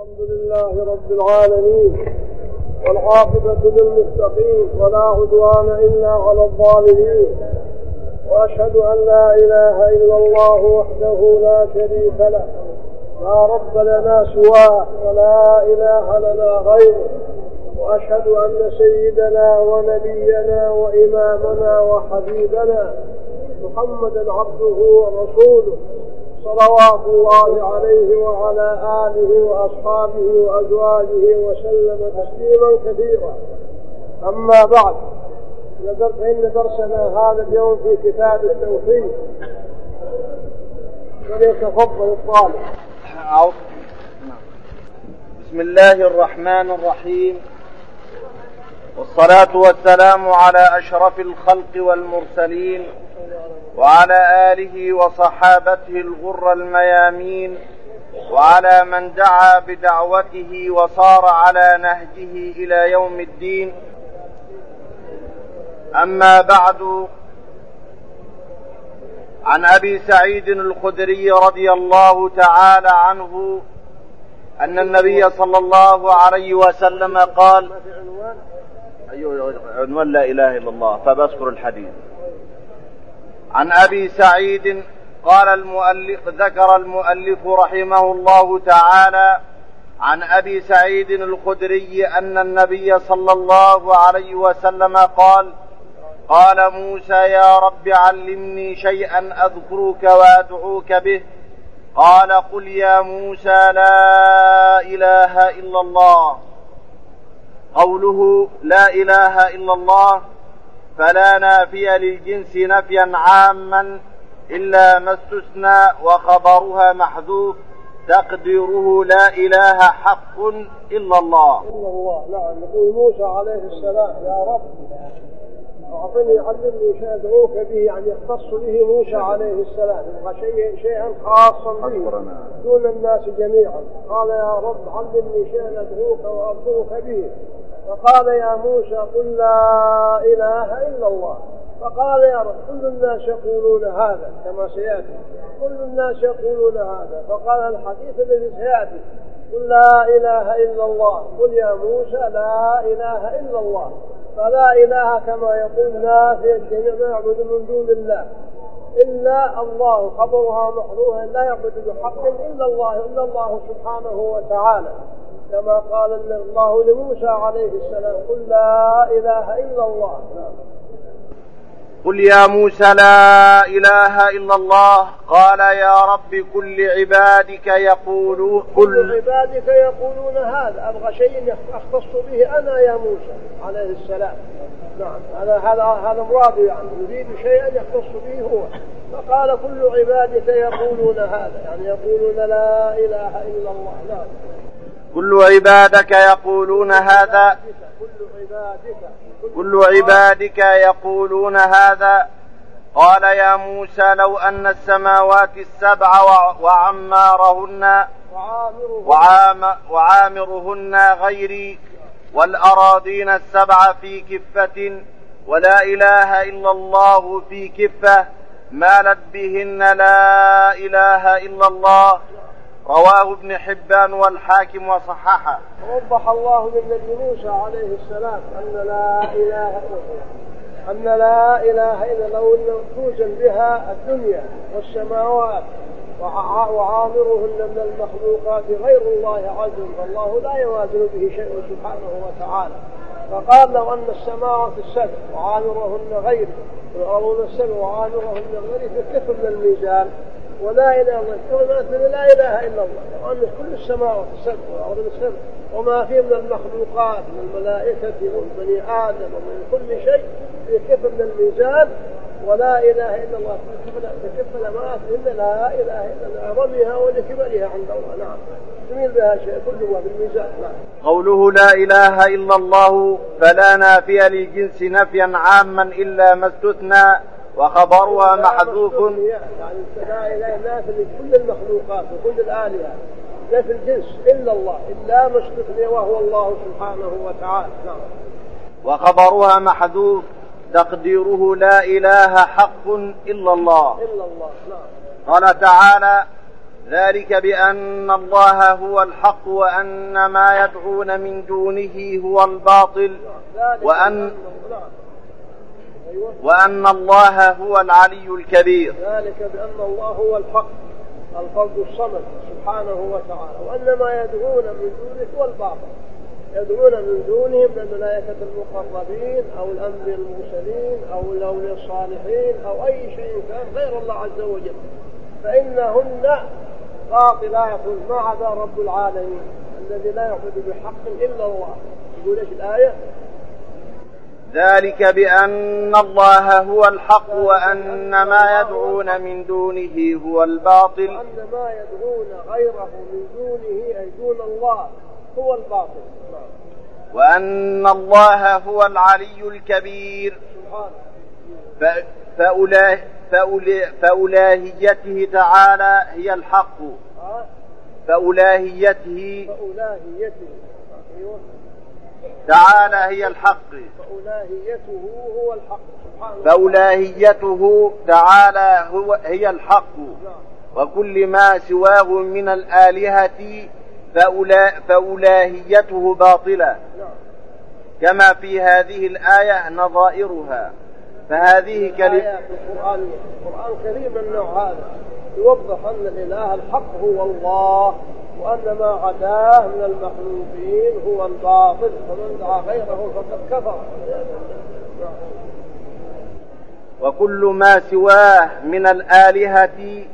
الحمد لله رب العالمين والعاقبة للمتقين ولا عدوان إلا على الظالمين، وأشهد أن لا إله إلا الله وحده لا شريك له، لا رب لنا سواه ولا إله لنا غيره، وأشهد أن سيدنا ونبينا وإمامنا وحبيبنا محمدا عبده ورسوله صلوات الله عليه وعلى آله وأصحابه وأزواجه وسلم تسليما كثيرا. أما بعد، فإن درسنا هذا اليوم في كتاب التوحيد، فليتفضل الطالب. بسم الله الرحمن الرحيم، والصلاة والسلام على أشرف الخلق والمرسلين وعلى آله وصحابته الغر الميامين، وعلى من دعا بدعوته وصار على نهجه إلى يوم الدين. أما بعد، عن أبي سعيد الخدري رضي الله تعالى عنه أن النبي صلى الله عليه وسلم قال: عنوان لا إله إلا الله، فبذكر الحديث. عن أبي سعيد قال ذكر المؤلف رحمه الله تعالى عن أبي سعيد الخدري أن النبي صلى الله عليه وسلم قال موسى: يا رب علمني شيئا أذكرك وأدعوك به. قال: قل يا موسى لا إله إلا الله. قوله لا إله إلا الله فلا نافي للجنس نفيا عاما إلا ما استثنى، وخبرها محذوف تقديره لا إله حق إلا الله. نعم. يقول موسى عليه السلام: يا رب أعطني علمني شيء أدعوك به، يعني يختص به موسى عليه السلام، يبغى شيئا خاصا به دون الناس جميعا. قال: يا رب علمني شيئا أدعوك وأذكرك به. فقال: يا موسى قل لا إله إلا الله. فقال: يا رب كل الناس يقولون هذا كما سيأتي، كل الناس يقولون هذا. فقال الحديث الذي سيأتي: قل لا إله إلا الله. قل يا موسى لا إله إلا الله. فلا إله كما يقول نافي الجميع ما يعبد من دون الله إلا الله، خبرها محذوفة، لا يعبد بحق إلا الله سبحانه وتعالى، كما قال الله لموسى عليه السلام: قل لا إله إلا الله. قل يا موسى لا إله إلا الله. قال: يا رب كل عبادك يقولون هذا. أبغى شيء أختص به أنا يا موسى عليه السلام. نعم، هذا مراد، يعني يريد شيئا يختص به هو. فقال: كل عبادك يقولون هذا، يعني يقولون لا إله إلا الله. نعم. كل عبادك يقولون هذا. كل عبادك يقولون هذا. قال: يا موسى لو أن السماوات السبع وعامرهن غيري، والأراضين السبع في كفة، ولا إله إلا الله في كفة، مالت بهن لا إله إلا الله. رواه ابن حبان والحاكم وصححه. وضح الله للنبي موسى عليه السلام أن لا إله إلا الله، أن توزن بها الدنيا والسماوات وعامرهن من المخلوقات غير الله عز وجل، فالله لا يوازن به شيء سبحانه وتعالى. فقال: لو أن السماوات السبع وعامرهن غير، والأرض السبع وعامرهن غير، فكفر من الميزان ولا إله إلا الله، لا إله إلا الله. وأن كل السماوات السبع والأرض السبع وما فيه من المخلوقات من الملائكة والبني آدم ومن كل شيء يكفر من الميزان، ولا إله إلا الله تكفل ما فيهن لا إله إلا الله، رميها ولكبرها عند الله. نعم، تميل بها شيء كله بالميزان. نعم. قوله لا إله إلا الله فلا نافي للجنس نفيا عاما إلا ما استثنى، وخبرها محذوف. يعني لا إله نافي لكل المخلوقات وكل الآلهة، لا في الجنس إلا الله، إلا ما استثنى وهو الله سبحانه وتعالى. نعم. وخبرها محذوف تقديره لا إله حق إلا الله. نعم. قال تعالى: ذلك بأن الله هو الحق وأن ما يدعون من دونه هو الباطل وأن الله هو العلي الكبير. ذلك بأن الله هو الحق الفرد الصمد سبحانه وتعالى، وأن ما يدعون من دونه هو الباطل. يدعون من دونهم من الملائكة المقربين أو الأنبياء المرسلين أو الأولياء الصالحين أو أي شيء كان غير الله عز وجل، فإنهن باطلات ما عدا رب العالمين الذي لا يعبد بحق إلا الله. يقول ايش الآية؟ ذلك بأن الله هو الحق وأن ما يدعون من دونه هو الباطل. وأن ما يدعون غيره من دونه أي دون الله هو الباطل. وأن الله هو العلي الكبير. فأولهيته تعالى هي الحق. فأولهيته تعالى هي الحق. فأولهيته هو الحق سبحانه. فأولهيته تعالى هي الحق، وكل ما سواه من الآلهة فأولهيته باطلة، كما في هذه الآية نظائرها. فهذه كلمة القرآن كريم النوع هذا يوضح أن الإله الحق هو الله، وأن ما عداه من المخلوقين هو الباطل، فمن دعا غيره فقد كفر. وكل ما سواه من الآلهة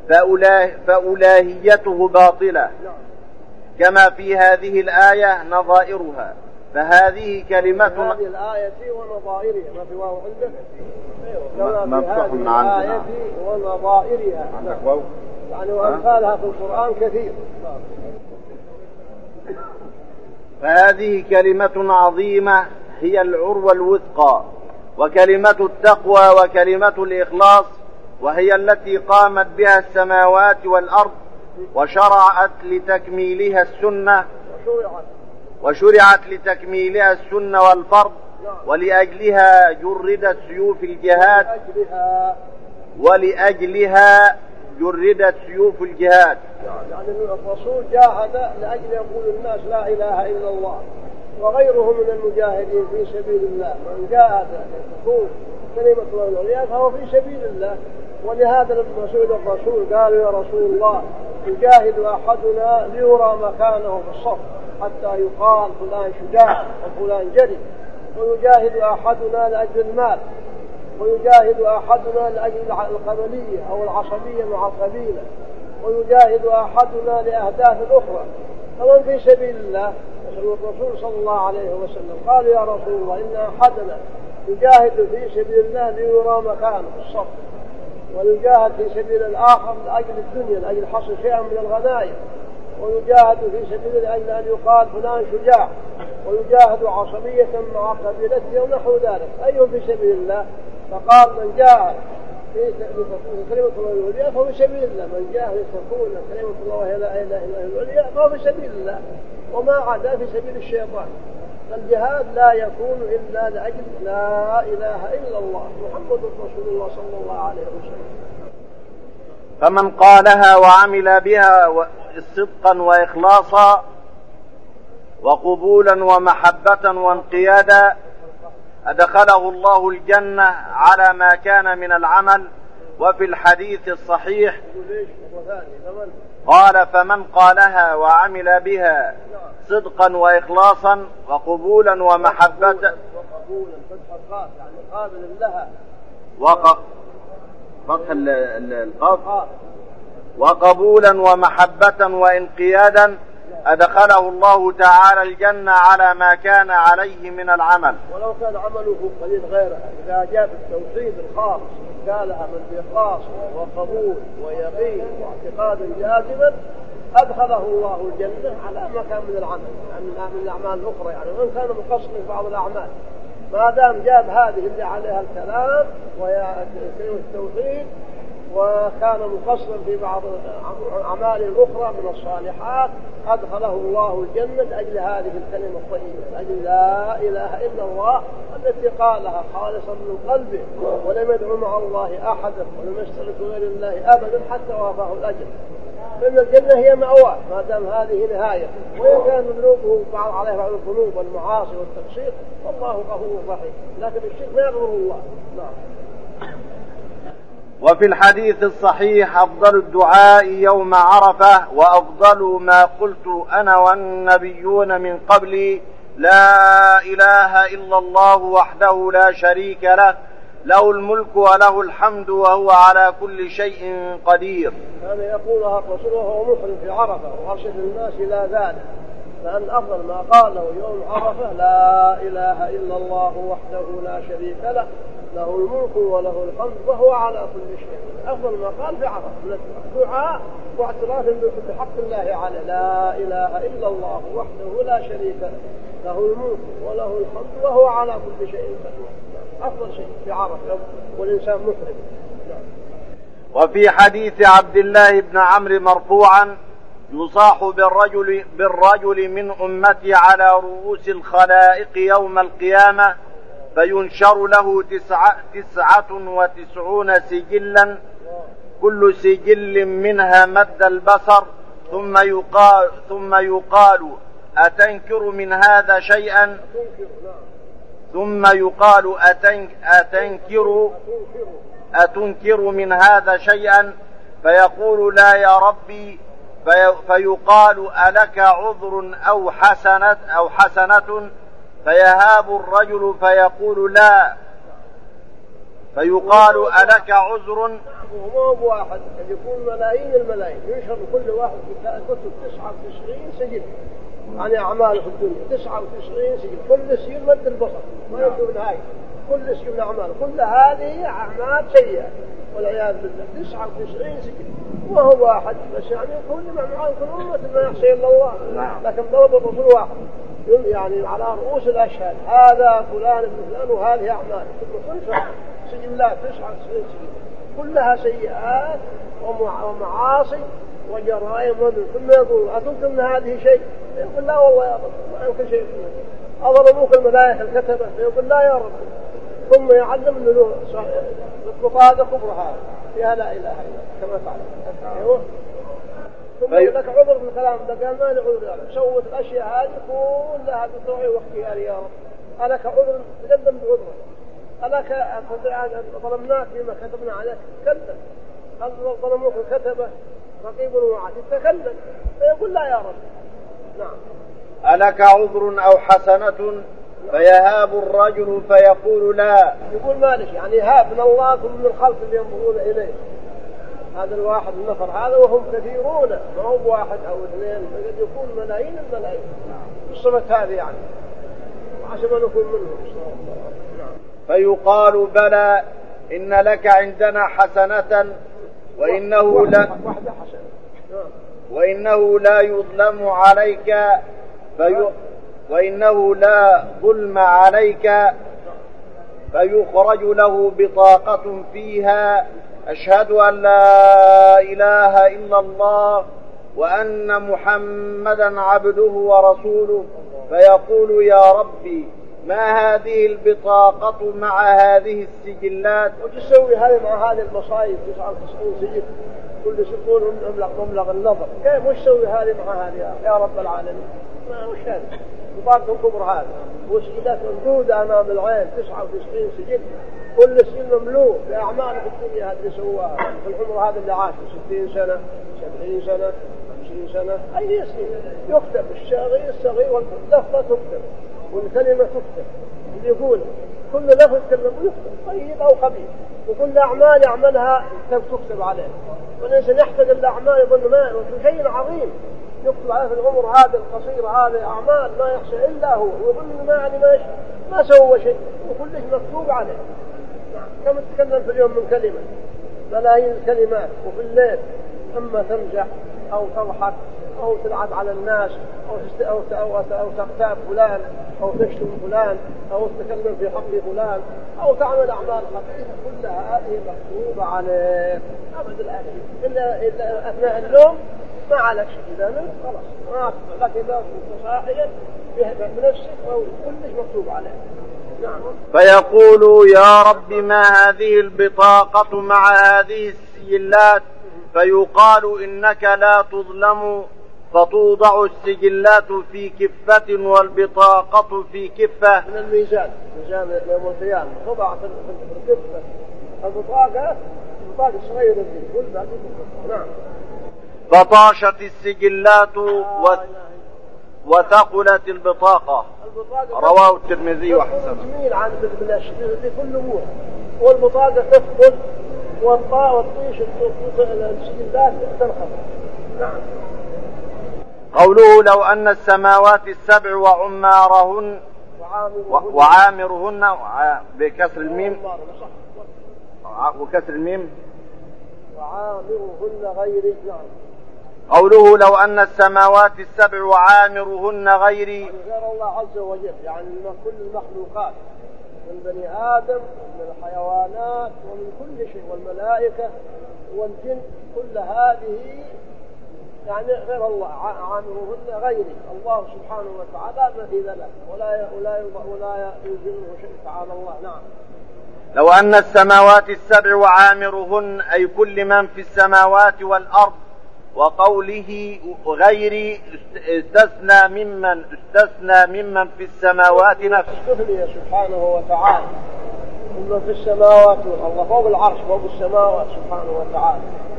فأولهيته باطلة، كما في هذه الآية نظائرها. فهذه كلمة هذه الآية ونظائرها ما في واو عندك؟ ما في هذه الآية ونظائرها عندك واو يعني، وأمثالها في القرآن كثير. فهذه كلمة عظيمة هي العروة الوثقى، وكلمة التقوى وكلمة الإخلاص، وهي التي قامت بها السماوات والأرض وشرعت لتكميلها السنة والفرض، ولأجلها جردت سيوف الجهاد يعني الرسول جاهد لأجل يقول الناس لا إله إلا الله، وغيره من المجاهدين في سبيل الله من جاهد تكون كلمة الله العليا فهو في سبيل الله. ولهذا لما سئل الرسول قالوا يا رسول الله يجاهد أحدنا ليرى مكانه في الصف حتى يقال فلان شجاع وفلان جري، ويجاهد أحدنا لأجل المال، ويجاهد أحدنا لأجل القبلية أو العصبية مع القبيلة، ويجاهد أحدنا لأهداف أخرى. فمن في سبيل الله الرسول صلى الله عليه وسلم قال يا رسول الله إن أحدنا يجاهد في سبيل الله ليرى مكانه في الصف، ويجاهد في سبيل الآخر لأجل الدنيا لأجل حصل شيئا من الغنائم، ويجاهد في سبيل لأجل أن يقال فلان شجاع، ويجاهد عصبية مع قبيلته ونحو ذلك. أيهم في سبيل الله؟ فقال من جاهد في كلمة الله العليا فهو في سبيل الله، من جاهد لتكون كلمة الله لا إله إلا هو العليا فهو في سبيل الله، وما عدا في سبيل الشيطان. فالجهاد لا يكون إلا لأجل لا إله إلا الله محمد رسول الله صلى الله عليه وسلم. فمن قالها وعمل بها صدقا وإخلاصا وقبولا ومحبة وانقيادا أدخله الله الجنة على ما كان من العمل. وفي الحديث الصحيح قال فمن قالها وعمل بها صدقا وإخلاصا وقبولا ومحبة وقبولا ومحبة وانقيادا أدخله الله تعالى الجنة على ما كان عليه من العمل. ولو كان عمله قليل غيره، إذا جاء بالتوحيد الخالص قالها من بإخلاص وقبول ويقين واعتقاد جازما أدخله الله الجنة على ما كان من العمل، يعني من الأعمال الأخرى، يعني وإن كان مقصر في بعض الأعمال ما دام جاب هذه اللي عليها الكلام وهي كلمة التوحيد، وكان مقصرا في بعض الأعمال الأخرى من الصالحات أدخله الله الجنة لأجل هذه الكلمة الطيبة، لأجل لا إله إلا الله التي قالها خالصا من قلبه ولم يدعو مع الله أحدا ولم يشترك غير الله أبدا حتى وافاه الأجر. فإن الجنة هي مأواه ما دام هذه نهاية، وإن كان ذنوبه عليه بعض الذنوب والمعاصي والتقصير فالله غفور رحيم، لكن الشرك ما يغفره الله. نعم. وفي الحديث الصحيح أفضل الدعاء يوم عرفة وأفضل ما قلت أنا والنبيون من قبلي لا إله إلا الله وحده لا شريك له له الملك وله الحمد وهو على كل شيء قدير. كان يقولها الرسول وهو محرم في عرفة وأرشد الناس إلى ذلك، فأن أفضل ما قاله يوم عرفة لا إله إلا الله وحده لا شريك له له الملك وله الحمد وهو على كل شيء. أفضل ما قال في عرفة من الدعاء واعتراف بحق الله عليه لا إله إلا الله وحده لا شريك له له الملك وله الحمد وهو على كل شيء قدير. أفضل شيء في عرفة والإنسان محرم. وفي حديث عبد الله بن عمرو مرفوعا يصاح بالرجل من أمتي على رؤوس الخلائق يوم القيامة فينشر له 99 سجلا كل سجل منها مد البصر ثم يقال أتنكر من هذا شيئا أتنكر من هذا شيئا فيقول لا يا ربي فيقال ألك عذر أو حسنة فيهاب الرجل فيقول لا فيقال ألك عذر. وما بواحد يكون ملايين الملايين ينشر كل واحد كتب 99 سجل عن أعماله في الدنيا 99 سجل كل سجل مد البصر ما يبدو من هاي كل سجل من أعماله كل هذه أعمال سيئة والعياذ بالله 99 سجل وهو واحد بس يعني كل معلومات كل أمة ما يحصي إلا الله. لكن ضرب الرسول واحد يعني على رؤوس الأشهاد هذا فلان ابن فلان وهذه أعمال ثم تنشر سجلات 99 سجل كلها سيئات ومعاصي وجرائم وذنوب ثم يقول أتنكر من هذه شيء؟ يقول لا والله يا رب ما يمكن شيء. أضربوك الملائكة الكتبة يقول لا يا رب. ثم يعلم أنه البطاقة كبرى هذا فيها لا إله إلا كما تعلم. ثم لك عذر من كلام ده قال ما لي عذر سوت الأشياء هذه كلها بتروحي وقتها يا رب ألك عذر تقدم بعذرك ألك ظلمناك فيما كتبنا عليك تكلم هل ظلموك الكتبة رقيب وعاد تكلم فيقول لا يا رب. نعم. ألك عذر أو حسنة فيهاب الرجل فيقول لا يقول مالك يعني هاب من الله ثم من الخلق اللي ينظرون إليه هذا الواحد النفر هذا وهم كثيرون ما هو واحد أو اثنين قد يكون ملايين الملايين الصفة هذه يعني عشان ما نكون منهم. فيقال بلى إن لك عندنا حسنة وإنه لا يظلم عليك وإنه لا ظلم عليك فيخرج له بطاقة فيها أشهد أن لا إله إلا الله وأن محمدا عبده ورسوله فيقول يا ربي ما هذه البطاقة مع هذه السجلات؟ وتسوي هذه مع هذه المصايب 99 سجل كل سجل مبلغ النظر كيف وش تسوي هذه مع هذه يا رب العالمين؟ ما وش هذا بطاقة كبر هذا وسجلات ممدودة أمام العين 99 سجل كل سجل مملوء بأعمال في الدنيا هذه سواها في العمر هذا اللي عاش 60 سنة 70 سنة 50 سنة أي سنة يكتب الصغير واللفظة تكتب والكلمة تكتب اللي يقول كل لفظ يتكلم يكتب طيب أو خبيث وكل أعمال يعملها تكتب عليه والإنسان يحتاج الأعمال يظن ما شيء عظيم يكتب عليه في العمر هذا القصير هذا أعمال ما يخشى إلا هو ويظن ما سوى شيء وكله مكتوب عليه. كم تتكلم في اليوم من كلمة ملايين الكلمات وفي الليل أما تمزح أو تضحك أو تلعب على الناس أو تغتاب فلان أو تشتم فلان أو تتكلم في حق فلان أو تعمل أعمال خفيفة كلها هذه مكتوبة عليك أبد الآن إلا أثناء النوم ما عليك شيء إذا نمت خلاص ما أصبح لك إذا كنت صاحيا بنفسك كلش مكتوب عليك. نعم. فيقول يا رب ما هذه البطاقة مع هذه السجلات فيقال إنك لا تظلم، فتوضع السجلات في كفة والبطاقة في كفة. من الميزان، ميزان يوم القيامة توضع في الكفة، البطاقة صغيرة دي كل باقي في الكفة. نعم. فطاشت السجلات وثقلت البطاقة. رواه الترمذي وحسنه. جميل عن بكل أمور، والبطاقة تثقل والطيش السجلات تنخفض. نعم. قوله لو أن السماوات السبع وعامرهن بكسر الميم وكسر الميم وعامرهن غيري. نعم. قوله لو أن السماوات السبع وعامرهن غيري، غير الله عز وجل، يعني كل المخلوقات من بني آدم ومن الحيوانات ومن كل شيء والملائكة والجن، كل هذه يعني غير الله، عامرهن غيري. الله سبحانه وتعالى مثيل له ولا يوجده شيء تعالى الله. نعم. لو أن السماوات السبع وعامرهن أي كل من في السماوات والأرض، وقوله غيري استثنى ممن في السماوات نفسه. استثنى سبحانه وتعالى ممن في السماوات والأرض، فوق العرش فوق السماوات سبحانه وتعالى.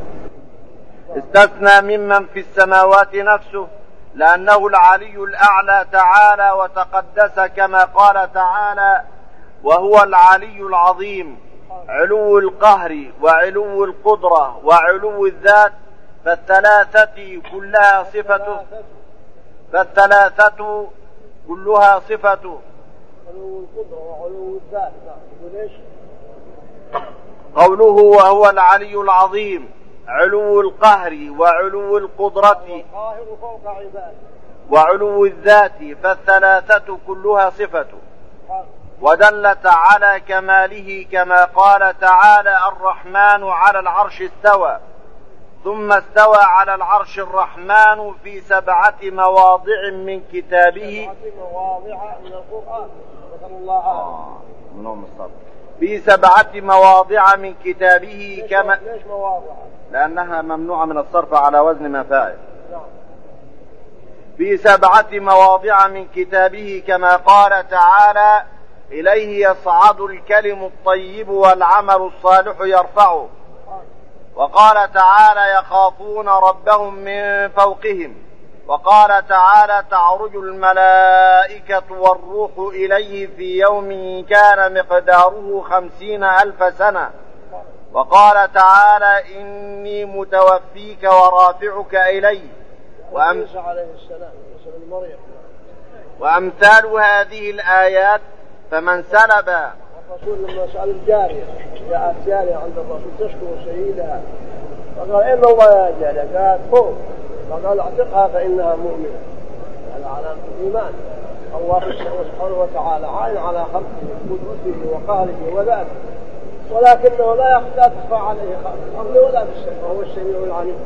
استثنى ممن في السماوات نفسه، لأنه العلي الأعلى تعالى وتقدس، كما قال تعالى وهو العلي العظيم، علو القهر وعلو القدرة وعلو الذات، فالثلاثة كلها صفة علو القدرة وعلو الذات. قوله وهو العلي العظيم علو القهر وعلو القدرة وعلو الذات، فالثلاثة كلها صفة، ودلت على كماله، كما قال تعالى الرحمن على العرش استوى، ثم استوى على العرش الرحمن في 7 مواضع من كتابه. 7 مواضع من القرآن الله في 7 مواضع من كتابه. كما ليش مواضع؟ لأنها ممنوعة من الصرف على وزن مفاعل. في 7 مواضع من كتابه، كما قال تعالى إليه يصعد الكلم الطيب والعمل الصالح يرفعه. وقال تعالى يخافون ربهم من فوقهم. وقال تعالى تعرج الملائكة والروح إليه في يوم كان مقداره 50,000 سنة. وقال تعالى إني متوفيك ورافعك إلي. وأمثال هذه الآيات فمن سلب. الرسول لما سأل الجارية، جاءت جارية عند الرسول تشكو سيدها، فقال إن الله يا جارية، قالت فوق، فقال اعتقها فإنها مؤمنة. هذا علامة الإيمان. الله سبحانه وتعالى عين على خلقه بقدرته وقهره وذاته، ولكنه لا تخفى عليه خلقه ولا بالسمع، وهو السميع العليم.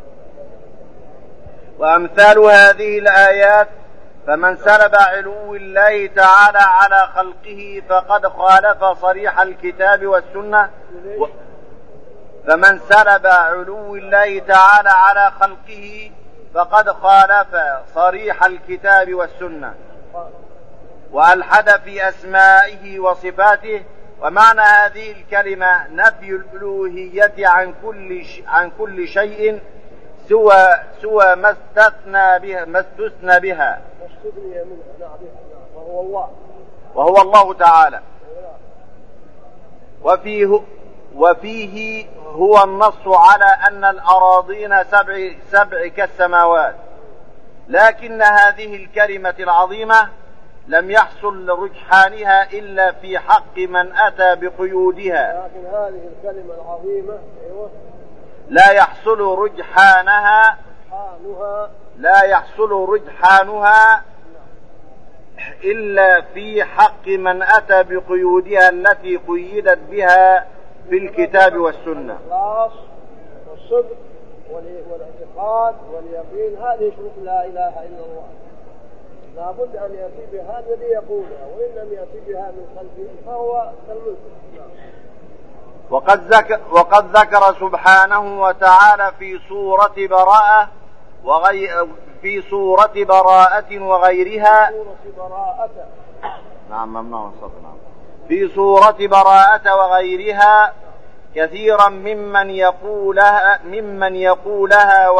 وأمثال هذه الآيات فمن سلب علو الله تعالى على خلقه فقد خالف صريح الكتاب والسنة. فمن سلب علو الله تعالى على خلقه فقد خالف صريح الكتاب والسنة، وألحد في أسمائه وصفاته. ومعنى هذه الكلمة نفي الألوهية عن كل شيء سوى ما استثنى بها، وهو الله تعالى. وفيه هو النص على أن الأراضين 7 كالسماوات، لكن هذه الكلمة العظيمة لم يحصل رجحانها إلا في حق من أتى بقيودها. لكن هذه الكلمة العظيمة لا يحصل رجحانها إلا في حق من أتى بقيودها التي قيدت بها في الكتاب والسنة. الإخلاص والصدق والاعتقاد واليقين، هذه شروط لا إله إلا الله. لا بد أن يأتي بها الذي يقولها، وإن لم يأتي بها من خلفه فهو كالملك. وقد ذكر سبحانه وتعالى في سورة براءة وغيرها في سورة براءة وغيرها كثيرا ممن يقولها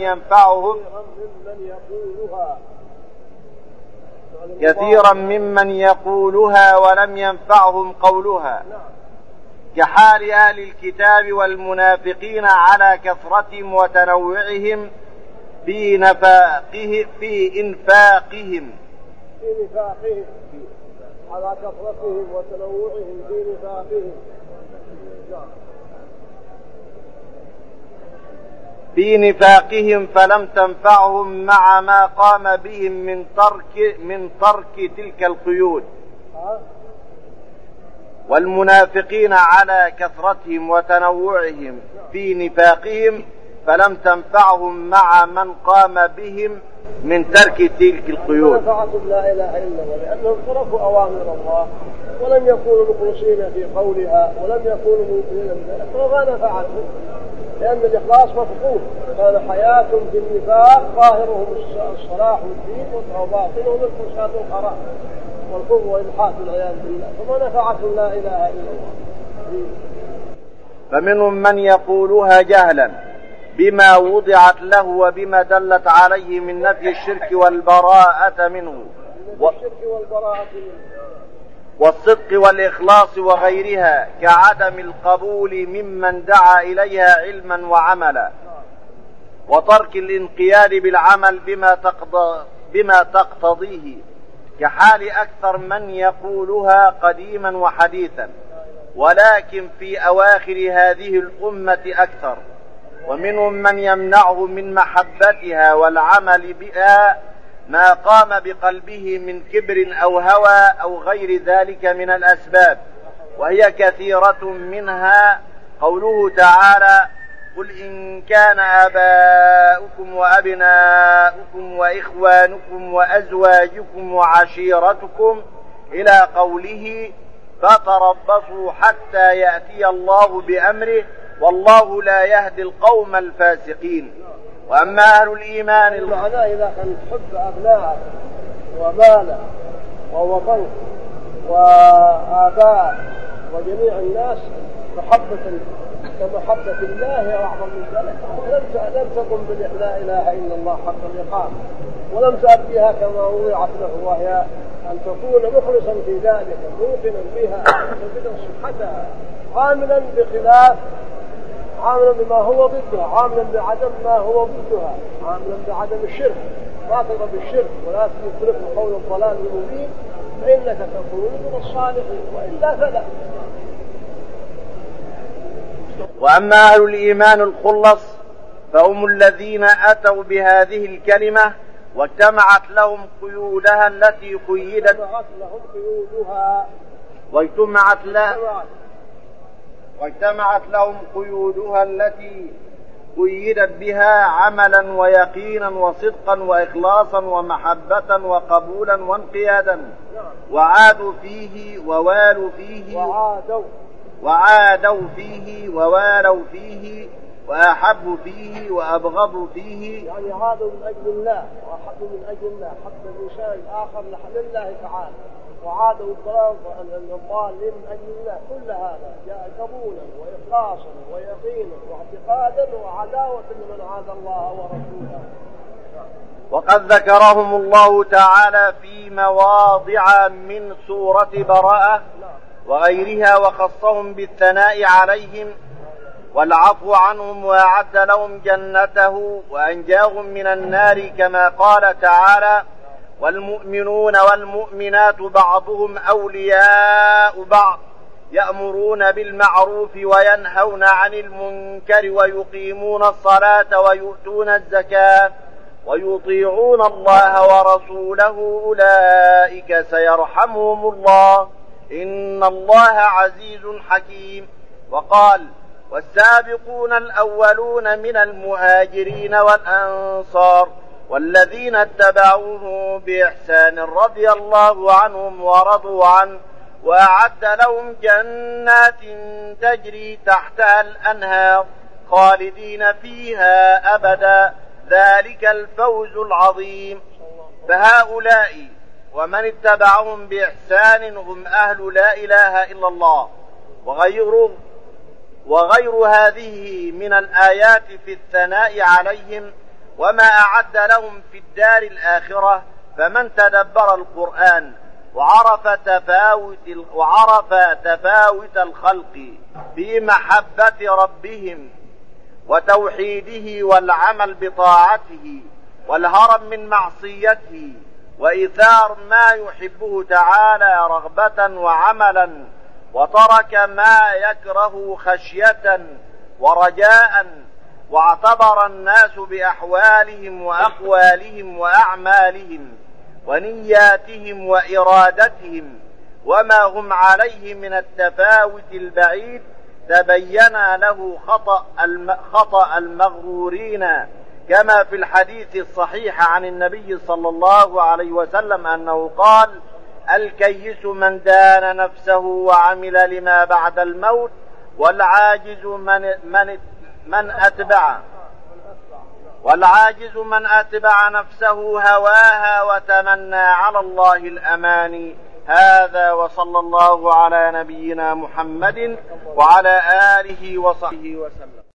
ولم ينفعهم قولها كحال أهل الكتاب والمنافقين على كثرتهم وتنوعهم في إنفاقهم على كثرتهم وتنوعهم في نفاقهم في نفاقهم فلم تنفعهم مع ما قام بهم من ترك تلك القيود. والمنافقين على كثرتهم وتنوعهم في نفاقهم فلم تنفعهم مع من قام بهم من ترك تلك القيود. نفعتهم لا إله إلا الله لأنهم تركوا أوامر الله ولم يكونوا مخلصين في قولها ولم يكونوا مؤمنين بذلك فما نفعتهم لأن الإخلاص مفقود. كان حياتهم في النفاق ظاهرهم الصلاح والدين وباطنهم الفساد والخراب والكفر والإلحاد والعياذ بالله فما نفعتهم لا إله إلا الله. فمنهم من يقولها جهلا بما وضعت له وبما دلت عليه من نفي الشرك والبراءة منه والصدق والإخلاص وغيرها كعدم القبول ممن دعا إليها علما وعملا وترك الانقياد بالعمل بما تقتضيه كحال أكثر من يقولها قديما وحديثا ولكن في أواخر هذه الأمة أكثر. ومنهم من يمنعه من محبتها والعمل بها ما قام بقلبه من كبر أو هوى أو غير ذلك من الأسباب وهي كثيرة منها قوله تعالى قل إن كان آباؤكم وأبناؤكم وإخوانكم وأزواجكم وعشيرتكم إلى قوله فتربصوا حتى يأتي الله بأمره والله لا يهدي القوم الفاسقين. وأما أهل الإيمان معناه إذا كان تحب أبنائك ومالك ووطنك وآبائك وجميع الناس محبة كمحبة الله أعظم من ذلك لم تقم بلا إله إلا الله حق الإقامة ولم تأديها كما وضعت له وهي أن تكون مخلصا في ذلك موقنا بها مستبدا صحتها عاملا بما هو ضدها عاملا بعدم ما هو ضدها عاملا بعدم الشرك لا تضرب الشرك ولا تترك قول الضلال المبين فإنك تكون من الصالحين وإلا فلا. وأما أهل الإيمان الخلص فهم الذين أتوا بهذه الكلمة واجتمعت لهم قيودها التي قيدت بها عملا ويقينا وصدقا وإخلاصا ومحبة وقبولا وانقيادا وعادوا فيه ووالوا فيه وأحبوا فيه وأبغضوا فيه يعني عادوا من أجل الله وأحبوا من أجل الله حتى الإنسان الآخر لله تعالى وعادوا الضالين من أجل الله كل هذا جاء قبولا وإخلاصا ويقينا واعتقادا وعداوة لمن عاد الله ورسوله. وقد ذكرهم الله تعالى في مواضع من سورة براءة وغيرها وخصهم بالثناء عليهم والعفو عنهم وأعد لهم جنته وأنجاهم من النار كما قال تعالى والمؤمنون والمؤمنات بعضهم أولياء بعض يأمرون بالمعروف وينهون عن المنكر ويقيمون الصلاة ويؤتون الزكاة ويطيعون الله ورسوله أولئك سيرحمهم الله إن الله عزيز حكيم. وقال والسابقون الأولون من المهاجرين والأنصار والذين اتبعوه بإحسان رضي الله عنهم ورضوا عنه وأعد لهم جنات تجري تحتها الأنهار خالدين فيها أبدا ذلك الفوز العظيم. فهؤلاء ومن اتبعهم بإحسان هم أهل لا إله إلا الله. وغير هذه من الآيات في الثناء عليهم وما أعد لهم في الدار الآخرة. فمن تدبر القرآن وعرف تفاوت الخلق في محبة ربهم وتوحيده والعمل بطاعته والهرب من معصيته وإيثار ما يحبه تعالى رغبة وعملا وترك ما يكره خشية ورجاء، واعتبر الناس بأحوالهم وأقوالهم وأعمالهم ونياتهم وإرادتهم وما هم عليه من التفاوت البعيد، تبين له خطأ المغرورين، كما في الحديث الصحيح عن النبي صلى الله عليه وسلم أنه قال: الكيس من دان نفسه وعمل لما بعد الموت، والعاجز من أتبع نفسه هواها وتمنى على الله الأماني. هذا وصلى الله على نبينا محمد وعلى آله وصحبه وسلم.